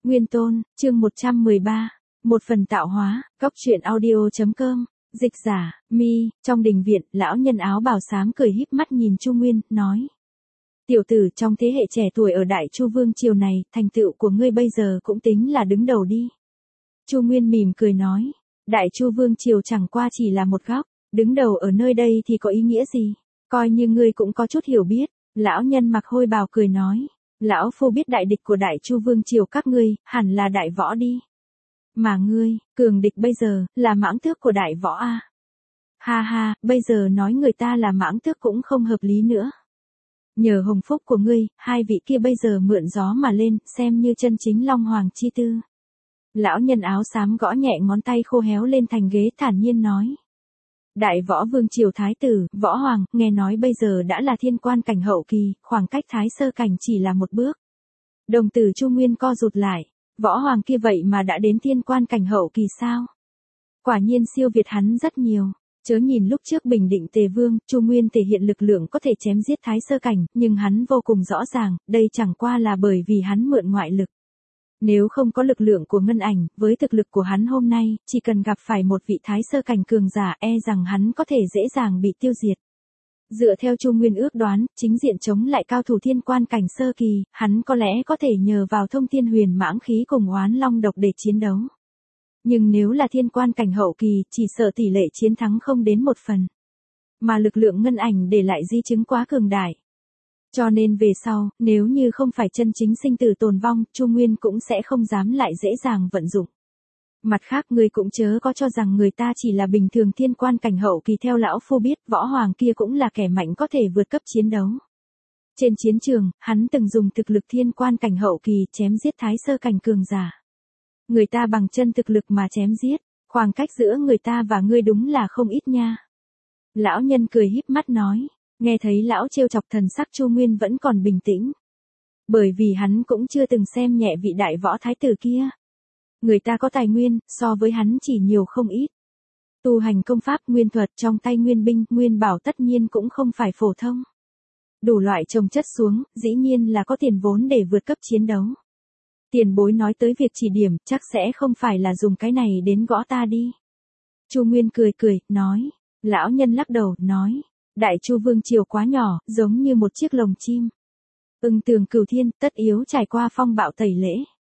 Nguyên Tôn, chương 113. Một phần tạo hóa, góc truyện audio.com. Dịch giả, Mi, trong đình viện, lão nhân áo bào xám cười híp mắt nhìn Chu Nguyên, nói. Tiểu tử, trong thế hệ trẻ tuổi ở Đại Chu Vương triều này, thành tựu của ngươi bây giờ cũng tính là đứng đầu đi. Chu Nguyên mỉm cười nói. Đại Chu Vương triều chẳng qua chỉ là một góc, đứng đầu ở nơi đây thì có ý nghĩa gì? Coi như ngươi cũng có chút hiểu biết. Lão nhân mặc hôi bào cười nói. Lão phu biết đại địch của Đại Chu Vương triều các ngươi, hẳn là đại võ đi. Mà ngươi, cường địch bây giờ, là mãng tước của đại võ a. Ha ha, bây giờ nói người ta là mãng tước cũng không hợp lý nữa. Nhờ hồng phúc của ngươi, hai vị kia bây giờ mượn gió mà lên, xem như chân chính Long Hoàng chi tư. Lão nhân áo xám gõ nhẹ ngón tay khô héo lên thành ghế thản nhiên nói. Đại võ vương triều thái tử, võ hoàng, nghe nói bây giờ đã là thiên quan cảnh hậu kỳ, khoảng cách thái sơ cảnh chỉ là một bước. Đồng tử Chu Nguyên co rụt lại, võ hoàng kia vậy mà đã đến thiên quan cảnh hậu kỳ sao? Quả nhiên siêu việt hắn rất nhiều. Chớ nhìn lúc trước bình định Tề Vương, Chu Nguyên thể hiện lực lượng có thể chém giết thái sơ cảnh, nhưng hắn vô cùng rõ ràng, đây chẳng qua là bởi vì hắn mượn ngoại lực. Nếu không có lực lượng của Ngân Ảnh, với thực lực của hắn hôm nay, chỉ cần gặp phải một vị thái sơ cảnh cường giả rằng hắn có thể dễ dàng bị tiêu diệt. Dựa theo Chu Nguyên ước đoán, chính diện chống lại cao thủ thiên quan cảnh sơ kỳ, hắn có lẽ có thể nhờ vào thông thiên huyền mãng khí cùng oán long độc để chiến đấu. Nhưng nếu là thiên quan cảnh hậu kỳ, chỉ sợ tỷ lệ chiến thắng không đến một phần. Mà lực lượng Ngân Ảnh để lại di chứng quá cường đại. Cho nên về sau, nếu như không phải chân chính sinh tử tồn vong, Chu Nguyên cũng sẽ không dám lại dễ dàng vận dụng. Mặt khác ngươi cũng chớ có cho rằng người ta chỉ là bình thường thiên quan cảnh hậu kỳ, theo lão phu biết, võ hoàng kia cũng là kẻ mạnh có thể vượt cấp chiến đấu. Trên chiến trường, hắn từng dùng thực lực thiên quan cảnh hậu kỳ chém giết thái sơ cảnh cường giả. Người ta bằng chân thực lực mà chém giết, khoảng cách giữa người ta và ngươi đúng là không ít nha. Lão nhân cười híp mắt nói. Nghe thấy lão trêu chọc, thần sắc Chu Nguyên vẫn còn bình tĩnh. Bởi vì hắn cũng chưa từng xem nhẹ vị đại võ thái tử kia. Người ta có tài nguyên, so với hắn chỉ nhiều không ít. Tu hành công pháp nguyên thuật trong tay nguyên binh, nguyên bảo tất nhiên cũng không phải phổ thông. Đủ loại chồng chất xuống, dĩ nhiên là có tiền vốn để vượt cấp chiến đấu. Tiền bối nói tới việc chỉ điểm, chắc sẽ không phải là dùng cái này đến gõ ta đi. Chu Nguyên cười cười, nói. Lão nhân lắc đầu, nói. Đại Chu Vương triều quá nhỏ, giống như một chiếc lồng chim. Ưng tường cửu thiên, tất yếu trải qua phong bạo tẩy lễ.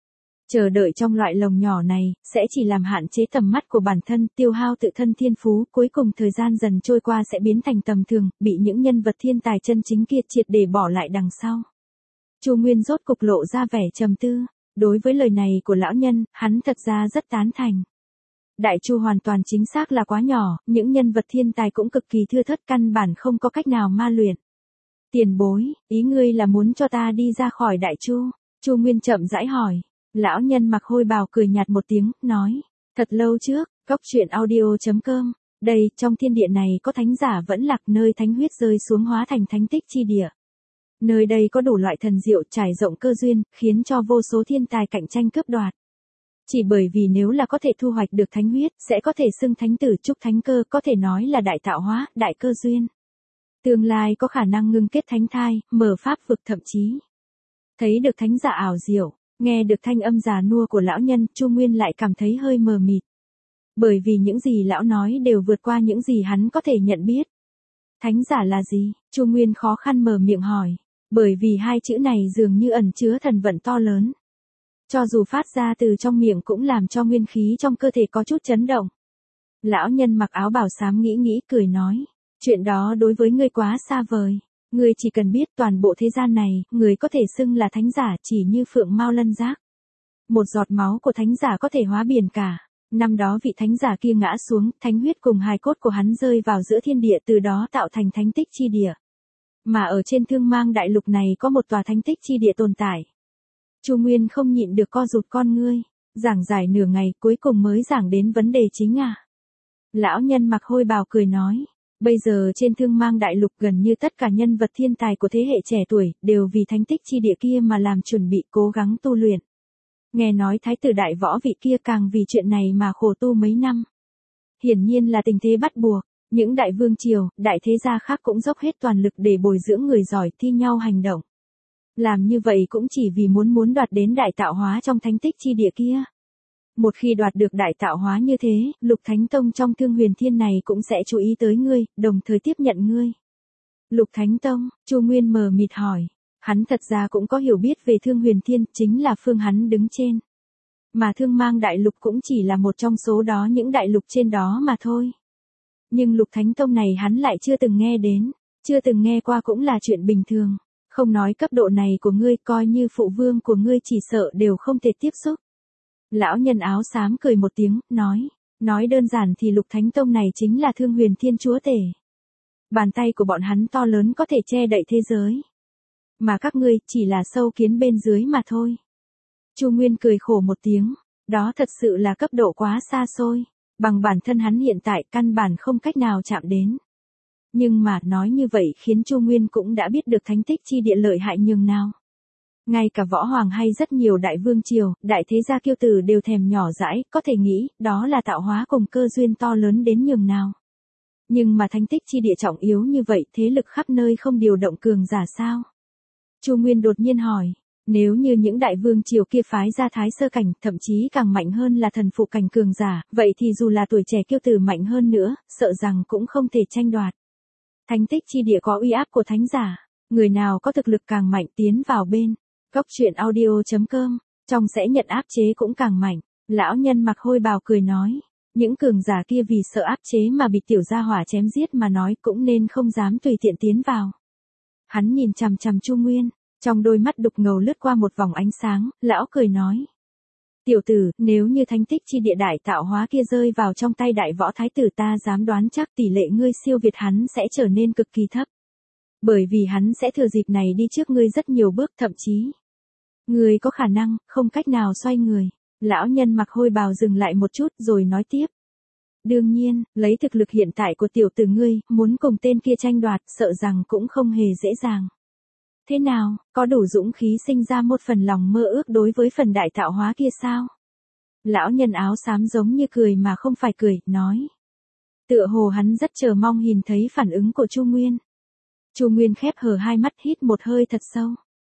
Chờ đợi trong loại lồng nhỏ này, sẽ chỉ làm hạn chế tầm mắt của bản thân, tiêu hao tự thân thiên phú, cuối cùng thời gian dần trôi qua sẽ biến thành tầm thường, bị những nhân vật thiên tài chân chính kia triệt để bỏ lại đằng sau. Chu Nguyên rốt cục lộ ra vẻ trầm tư. Đối với lời này của lão nhân, hắn thật ra rất tán thành. Đại Chu hoàn toàn chính xác là quá nhỏ, những nhân vật thiên tài cũng cực kỳ thưa thớt, căn bản không có cách nào ma luyện. Tiền bối, ý ngươi là muốn cho ta đi ra khỏi Đại Chu? Chu Nguyên chậm rãi hỏi. Lão nhân mặc hôi bào cười nhạt một tiếng, nói. Thật lâu trước, góc truyện audio.com. Đây, trong thiên địa này có thánh giả vẫn lạc, nơi thánh huyết rơi xuống hóa thành thánh tích chi địa. Nơi đây có đủ loại thần diệu trải rộng cơ duyên, khiến cho vô số thiên tài cạnh tranh cướp đoạt. Chỉ bởi vì nếu là có thể thu hoạch được thánh huyết, sẽ có thể xưng thánh tử trúc thánh cơ, có thể nói là đại tạo hóa, đại cơ duyên. Tương lai có khả năng ngưng kết thánh thai, mở pháp vực thậm chí. Thấy được thánh giả ảo diệu, nghe được thanh âm già nua của lão nhân, Chu Nguyên lại cảm thấy hơi mờ mịt. Bởi vì những gì lão nói đều vượt qua những gì hắn có thể nhận biết. Thánh giả là gì? Chu Nguyên khó khăn mở miệng hỏi. Bởi vì hai chữ này dường như ẩn chứa thần vận to lớn. Cho dù phát ra từ trong miệng cũng làm cho nguyên khí trong cơ thể có chút chấn động. Lão nhân mặc áo bào xám nghĩ cười nói. Chuyện đó đối với ngươi quá xa vời. Ngươi chỉ cần biết toàn bộ thế gian này, người có thể xưng là thánh giả chỉ như phượng mao lân giác. Một giọt máu của thánh giả có thể hóa biển cả. Năm đó vị thánh giả kia ngã xuống, thánh huyết cùng hài cốt của hắn rơi vào giữa thiên địa, từ đó tạo thành thánh tích chi địa. Mà ở trên Thương Mang đại lục này có một tòa thánh tích chi địa tồn tại. Chu Nguyên không nhịn được co rụt con ngươi, giảng giải nửa ngày cuối cùng mới giảng đến vấn đề chính à. Lão nhân mặc hôi bào cười nói, bây giờ trên Thương Mang đại lục gần như tất cả nhân vật thiên tài của thế hệ trẻ tuổi, đều vì thánh tích chi địa kia mà làm chuẩn bị cố gắng tu luyện. Nghe nói thái tử đại võ vị kia càng vì chuyện này mà khổ tu mấy năm. Hiển nhiên là tình thế bắt buộc. Những đại vương triều, đại thế gia khác cũng dốc hết toàn lực để bồi dưỡng người giỏi thi nhau hành động. Làm như vậy cũng chỉ vì muốn đoạt đến đại tạo hóa trong thánh tích chi địa kia. Một khi đoạt được đại tạo hóa như thế, Lục Thánh Tông trong Thương Huyền Thiên này cũng sẽ chú ý tới ngươi, đồng thời tiếp nhận ngươi. Lục Thánh Tông, Chu Nguyên mờ mịt hỏi. Hắn thật ra cũng có hiểu biết về Thương Huyền Thiên, chính là phương hắn đứng trên. Mà Thương Mang Đại Lục cũng chỉ là một trong số đó những đại lục trên đó mà thôi. Nhưng Lục Thánh Tông này hắn lại chưa từng nghe đến, chưa từng nghe qua cũng là chuyện bình thường. Không nói cấp độ này của ngươi, coi như phụ vương của ngươi chỉ sợ đều không thể tiếp xúc. Lão nhân áo xám cười một tiếng, nói đơn giản thì Lục Thánh Tông này chính là Thương Huyền Thiên chúa tể. Bàn tay của bọn hắn to lớn có thể che đậy thế giới. Mà các ngươi chỉ là sâu kiến bên dưới mà thôi. Chu Nguyên cười khổ một tiếng, đó thật sự là cấp độ quá xa xôi, bằng bản thân hắn hiện tại căn bản không cách nào chạm đến. Nhưng mà nói như vậy khiến Chu Nguyên cũng đã biết được thánh tích chi địa lợi hại nhường nào. Ngay cả võ hoàng hay rất nhiều đại vương triều, đại thế gia kiêu tử đều thèm nhỏ dãi, có thể nghĩ, đó là tạo hóa cùng cơ duyên to lớn đến nhường nào. Nhưng mà thánh tích chi địa trọng yếu như vậy, thế lực khắp nơi không điều động cường giả sao? Chu Nguyên đột nhiên hỏi, nếu như những đại vương triều kia phái ra thái sơ cảnh, thậm chí càng mạnh hơn là thần phụ cảnh cường giả, vậy thì dù là tuổi trẻ kiêu tử mạnh hơn nữa, sợ rằng cũng không thể tranh đoạt. Thánh tích chi địa có uy áp của thánh giả, người nào có thực lực càng mạnh tiến vào bên. Góc truyện audio.com, trong sẽ nhận áp chế cũng càng mạnh. Lão nhân mặc hôi bào cười nói, những cường giả kia vì sợ áp chế mà bị tiểu gia hỏa chém giết mà nói cũng nên không dám tùy tiện tiến vào. Hắn nhìn chằm chằm Chu Nguyên, trong đôi mắt đục ngầu lướt qua một vòng ánh sáng, lão cười nói. Tiểu tử, nếu như thánh tích chi địa đại tạo hóa kia rơi vào trong tay đại võ thái tử, ta dám đoán chắc tỷ lệ ngươi siêu việt hắn sẽ trở nên cực kỳ thấp. Bởi vì hắn sẽ thừa dịp này đi trước ngươi rất nhiều bước, thậm chí ngươi có khả năng không cách nào xoay người. Lão nhân mặc hôi bào dừng lại một chút rồi nói tiếp. Đương nhiên, lấy thực lực hiện tại của tiểu tử ngươi, muốn cùng tên kia tranh đoạt, sợ rằng cũng không hề dễ dàng. Thế nào, có đủ dũng khí sinh ra một phần lòng mơ ước đối với phần đại tạo hóa kia sao? Lão nhân áo xám giống như cười mà không phải cười, nói. Tựa hồ hắn rất chờ mong nhìn thấy phản ứng của Chu Nguyên. Chu Nguyên khép hờ hai mắt, hít một hơi thật sâu.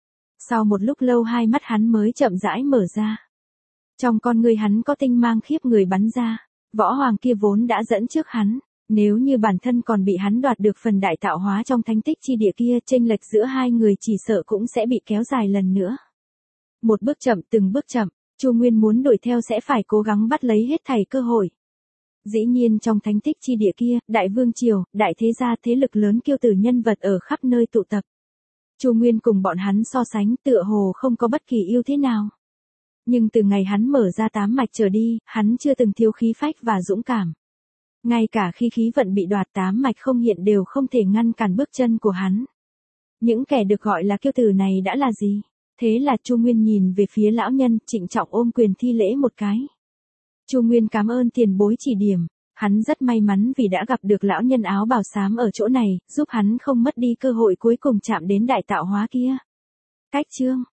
Sau một lúc lâu hai mắt hắn mới chậm rãi mở ra. Trong con người hắn có tinh mang khiếp người bắn ra. Võ hoàng kia vốn đã dẫn trước hắn. Nếu như bản thân còn bị hắn đoạt được phần đại tạo hóa trong thánh tích chi địa kia, chênh lệch giữa hai người chỉ sợ cũng sẽ bị kéo dài lần nữa. Một bước chậm, từng bước chậm, Chu Nguyên muốn đuổi theo sẽ phải cố gắng bắt lấy hết thảy cơ hội. Dĩ nhiên trong thánh tích chi địa kia, đại vương triều, đại thế gia, thế lực lớn kiêu tử nhân vật ở khắp nơi tụ tập. Chu Nguyên cùng bọn hắn so sánh tựa hồ không có bất kỳ ưu thế nào. Nhưng từ ngày hắn mở ra 8 mạch trở đi, hắn chưa từng thiếu khí phách và dũng cảm. Ngay cả khi khí vận bị đoạt 8 mạch không hiện đều không thể ngăn cản bước chân của hắn. Những kẻ được gọi là kiêu tử này đã là gì? Thế là Chu Nguyên nhìn về phía lão nhân, trịnh trọng ôm quyền thi lễ một cái. Chu Nguyên cảm ơn tiền bối chỉ điểm. Hắn rất may mắn vì đã gặp được lão nhân áo bào xám ở chỗ này, giúp hắn không mất đi cơ hội cuối cùng chạm đến đại tạo hóa kia. Cách chương